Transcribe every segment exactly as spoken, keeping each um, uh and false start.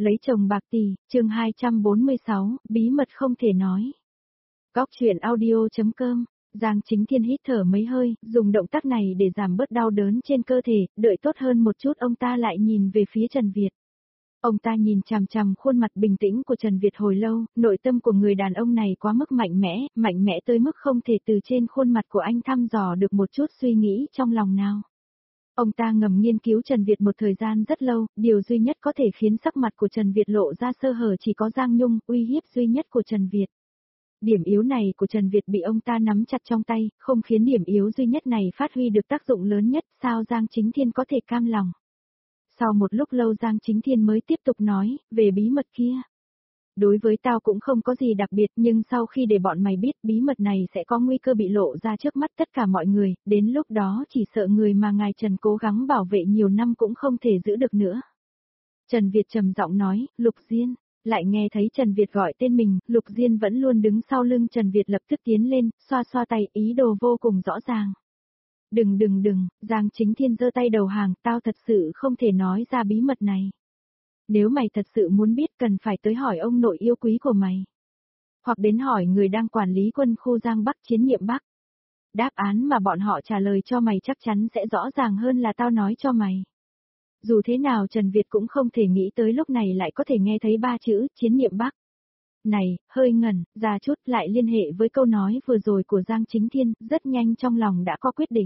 Lấy chồng bạc tỷ, chương hai trăm bốn mươi sáu, bí mật không thể nói. Góc truyện audio.com, Giang Chính Thiên hít thở mấy hơi, dùng động tác này để giảm bớt đau đớn trên cơ thể, đợi tốt hơn một chút ông ta lại nhìn về phía Trần Việt. Ông ta nhìn chằm chằm khuôn mặt bình tĩnh của Trần Việt hồi lâu, nội tâm của người đàn ông này quá mức mạnh mẽ, mạnh mẽ tới mức không thể từ trên khuôn mặt của anh thăm dò được một chút suy nghĩ trong lòng nào. Ông ta ngầm nghiên cứu Trần Việt một thời gian rất lâu, điều duy nhất có thể khiến sắc mặt của Trần Việt lộ ra sơ hở chỉ có Giang Nhung, uy hiếp duy nhất của Trần Việt. Điểm yếu này của Trần Việt bị ông ta nắm chặt trong tay, không khiến điểm yếu duy nhất này phát huy được tác dụng lớn nhất, sao Giang Chính Thiên có thể cam lòng. Sau một lúc lâu Giang Chính Thiên mới tiếp tục nói, về bí mật kia. Đối với tao cũng không có gì đặc biệt, nhưng sau khi để bọn mày biết bí mật này sẽ có nguy cơ bị lộ ra trước mắt tất cả mọi người, đến lúc đó chỉ sợ người mà ngài Trần cố gắng bảo vệ nhiều năm cũng không thể giữ được nữa. Trần Việt trầm giọng nói, Lục Diên, lại nghe thấy Trần Việt gọi tên mình, Lục Diên vẫn luôn đứng sau lưng Trần Việt lập tức tiến lên, xoa xoa tay, ý đồ vô cùng rõ ràng. Đừng đừng đừng, Giang Chính Thiên giơ tay đầu hàng, tao thật sự không thể nói ra bí mật này. Nếu mày thật sự muốn biết cần phải tới hỏi ông nội yêu quý của mày. Hoặc đến hỏi người đang quản lý quân khu Giang Bắc chiến nhiệm Bắc. Đáp án mà bọn họ trả lời cho mày chắc chắn sẽ rõ ràng hơn là tao nói cho mày. Dù thế nào Trần Việt cũng không thể nghĩ tới lúc này lại có thể nghe thấy ba chữ chiến nhiệm Bắc. Này, hơi ngẩn, ra chút lại liên hệ với câu nói vừa rồi của Giang Chính Thiên, rất nhanh trong lòng đã có quyết định.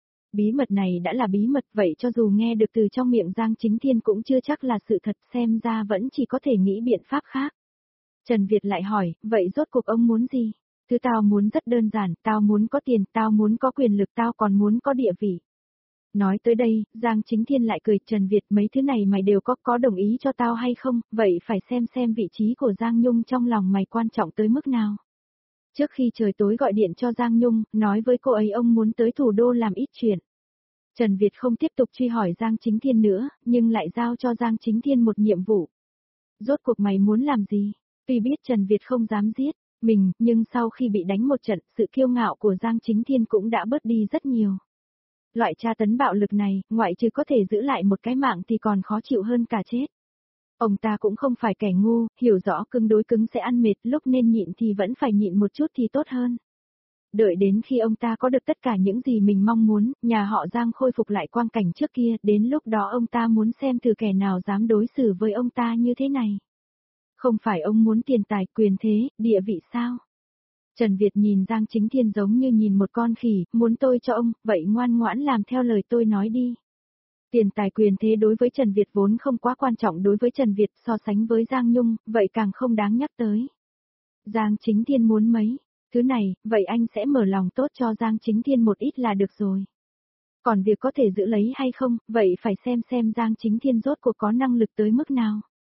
Bí mật này đã là bí mật vậy cho dù nghe được từ trong miệng Giang Chính Thiên cũng chưa chắc là sự thật, xem ra vẫn chỉ có thể nghĩ biện pháp khác. Trần Việt lại hỏi, vậy rốt cuộc ông muốn gì? Thứ tao muốn rất đơn giản, tao muốn có tiền, tao muốn có quyền lực, tao còn muốn có địa vị. Nói tới đây, Giang Chính Thiên lại cười, Trần Việt mấy thứ này mày đều có có đồng ý cho tao hay không, vậy phải xem xem vị trí của Giang Nhung trong lòng mày quan trọng tới mức nào. Trước khi trời tối gọi điện cho Giang Nhung, nói với cô ấy ông muốn tới thủ đô làm ít chuyện. Trần Việt không tiếp tục truy hỏi Giang Chính Thiên nữa, nhưng lại giao cho Giang Chính Thiên một nhiệm vụ. Rốt cuộc mày muốn làm gì? Tuy biết Trần Việt không dám giết mình, nhưng sau khi bị đánh một trận, sự kiêu ngạo của Giang Chính Thiên cũng đã bớt đi rất nhiều. Loại tra tấn bạo lực này, ngoại trừ có thể giữ lại một cái mạng thì còn khó chịu hơn cả chết. Ông ta cũng không phải kẻ ngu, hiểu rõ cứng đối cứng sẽ ăn mệt, lúc nên nhịn thì vẫn phải nhịn một chút thì tốt hơn. Đợi đến khi ông ta có được tất cả những gì mình mong muốn, nhà họ Giang khôi phục lại quang cảnh trước kia, đến lúc đó ông ta muốn xem thử kẻ nào dám đối xử với ông ta như thế này. Không phải ông muốn tiền tài, quyền thế, địa vị sao? Trần Việt nhìn Giang Chính Thiên giống như nhìn một con khỉ, muốn tôi cho ông, vậy ngoan ngoãn làm theo lời tôi nói đi. Tiền tài quyền thế đối với Trần Việt vốn không quá quan trọng, đối với Trần Việt so sánh với Giang Nhung, vậy càng không đáng nhắc tới. Giang Chính Thiên muốn mấy thứ này, vậy anh sẽ mở lòng tốt cho Giang Chính Thiên một ít là được rồi. Còn việc có thể giữ lấy hay không, vậy phải xem xem Giang Chính Thiên rốt cuộc có năng lực tới mức nào.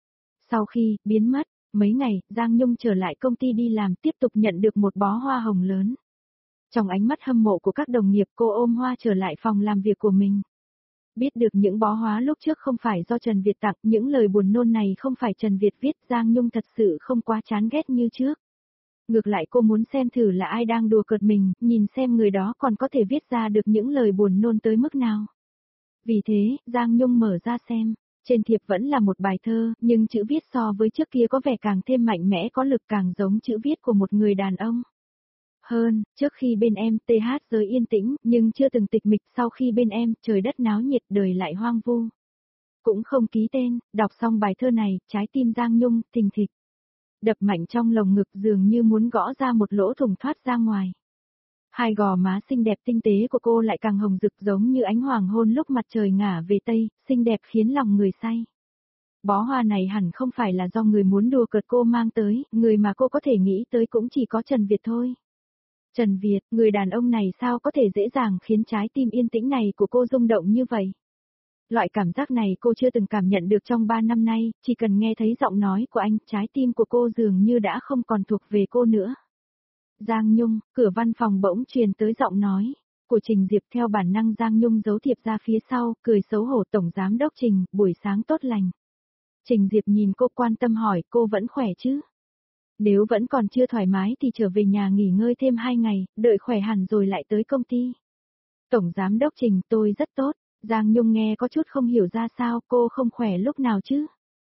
Sau khi biến mất mấy ngày, Giang Nhung trở lại công ty đi làm, tiếp tục nhận được một bó hoa hồng lớn. Trong ánh mắt hâm mộ của các đồng nghiệp, cô ôm hoa trở lại phòng làm việc của mình. Biết được những bó hoa lúc trước không phải do Trần Việt tặng, những lời buồn nôn này không phải Trần Việt viết, Giang Nhung thật sự không quá chán ghét như trước. Ngược lại cô muốn xem thử là ai đang đùa cợt mình, nhìn xem người đó còn có thể viết ra được những lời buồn nôn tới mức nào. Vì thế, Giang Nhung mở ra xem. Trên thiệp vẫn là một bài thơ, nhưng chữ viết so với trước kia có vẻ càng thêm mạnh mẽ, có lực, càng giống chữ viết của một người đàn ông. Hơn, trước khi bên em, tê hát giới yên tĩnh, nhưng chưa từng tịch mịch, sau khi bên em, trời đất náo nhiệt, đời lại hoang vu. Cũng không ký tên, đọc xong bài thơ này, trái tim Giang Nhung, thình thịch. Đập mạnh trong lồng ngực dường như muốn gõ ra một lỗ thủng thoát ra ngoài. Hai gò má xinh đẹp tinh tế của cô lại càng hồng rực giống như ánh hoàng hôn lúc mặt trời ngả về tây, xinh đẹp khiến lòng người say. Bó hoa này hẳn không phải là do người muốn đùa cợt cô mang tới, người mà cô có thể nghĩ tới cũng chỉ có Trần Việt thôi. Trần Việt, người đàn ông này sao có thể dễ dàng khiến trái tim yên tĩnh này của cô rung động như vậy? Loại cảm giác này cô chưa từng cảm nhận được trong ba năm nay, chỉ cần nghe thấy giọng nói của anh, trái tim của cô dường như đã không còn thuộc về cô nữa. Giang Nhung, cửa văn phòng bỗng truyền tới giọng nói của Trình Diệp, theo bản năng Giang Nhung giấu thiệp ra phía sau, cười xấu hổ, tổng giám đốc Trình, buổi sáng tốt lành. Trình Diệp nhìn cô quan tâm hỏi, cô vẫn khỏe chứ? Nếu vẫn còn chưa thoải mái thì trở về nhà nghỉ ngơi thêm hai ngày, đợi khỏe hẳn rồi lại tới công ty. Tổng giám đốc Trình, tôi rất tốt. Giang Nhung nghe có chút không hiểu ra sao, cô không khỏe lúc nào chứ?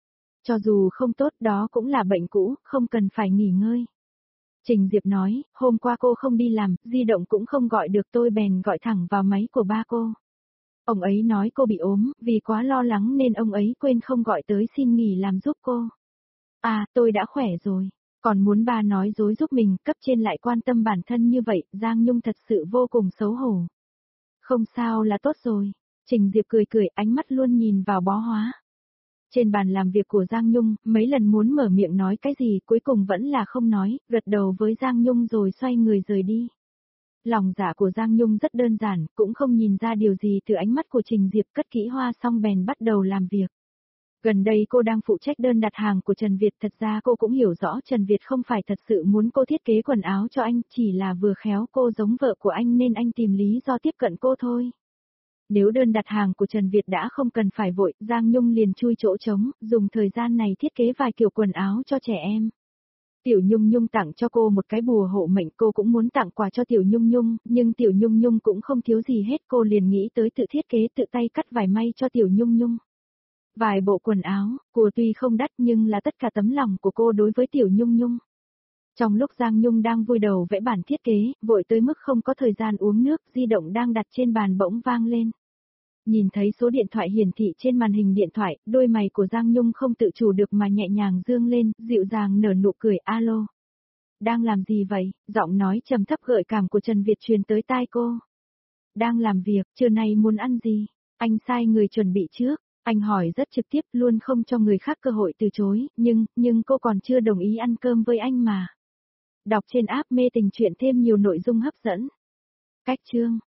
Cho dù không tốt đó cũng là bệnh cũ, không cần phải nghỉ ngơi. Trình Diệp nói, hôm qua cô không đi làm, di động cũng không gọi được tôi bèn gọi thẳng vào máy của ba cô. Ông ấy nói cô bị ốm, vì quá lo lắng nên ông ấy quên không gọi tới xin nghỉ làm giúp cô. À, tôi đã khỏe rồi. Còn muốn ba nói dối giúp mình, cấp trên lại quan tâm bản thân như vậy, Giang Nhung thật sự vô cùng xấu hổ. Không sao là tốt rồi. Trình Diệp cười cười, ánh mắt luôn nhìn vào bó hóa. Trên bàn làm việc của Giang Nhung, mấy lần muốn mở miệng nói cái gì, cuối cùng vẫn là không nói, gật đầu với Giang Nhung rồi xoay người rời đi. Lòng dạ của Giang Nhung rất đơn giản, cũng không nhìn ra điều gì từ ánh mắt của Trình Diệp, cất kỹ hoa xong bèn bắt đầu làm việc. Gần đây cô đang phụ trách đơn đặt hàng của Trần Việt, thật ra cô cũng hiểu rõ Trần Việt không phải thật sự muốn cô thiết kế quần áo cho anh, chỉ là vừa khéo cô giống vợ của anh nên anh tìm lý do tiếp cận cô thôi. Nếu đơn đặt hàng của Trần Việt đã không cần phải vội, Giang Nhung liền chui chỗ trống, dùng thời gian này thiết kế vài kiểu quần áo cho trẻ em. Tiểu Nhung Nhung tặng cho cô một cái bùa hộ mệnh, cô cũng muốn tặng quà cho Tiểu Nhung Nhung, nhưng Tiểu Nhung Nhung cũng không thiếu gì hết, cô liền nghĩ tới tự thiết kế tự tay cắt vải may cho Tiểu Nhung Nhung. Vài bộ quần áo, của tuy không đắt nhưng là tất cả tấm lòng của cô đối với Tiểu Nhung Nhung. Trong lúc Giang Nhung đang vui đầu vẽ bản thiết kế, vội tới mức không có thời gian uống nước, di động đang đặt trên bàn bỗng vang lên. Nhìn thấy số điện thoại hiển thị trên màn hình điện thoại, đôi mày của Giang Nhung không tự chủ được mà nhẹ nhàng dương lên, dịu dàng nở nụ cười, alo. Đang làm gì vậy? Giọng nói trầm thấp gợi cảm của Trần Việt truyền tới tai cô. Đang làm việc, trưa nay muốn ăn gì? Anh sai người chuẩn bị trước. Anh hỏi rất trực tiếp, luôn không cho người khác cơ hội từ chối, nhưng, nhưng cô còn chưa đồng ý ăn cơm với anh mà. Đọc trên app mê tình truyện thêm nhiều nội dung hấp dẫn. Cách chương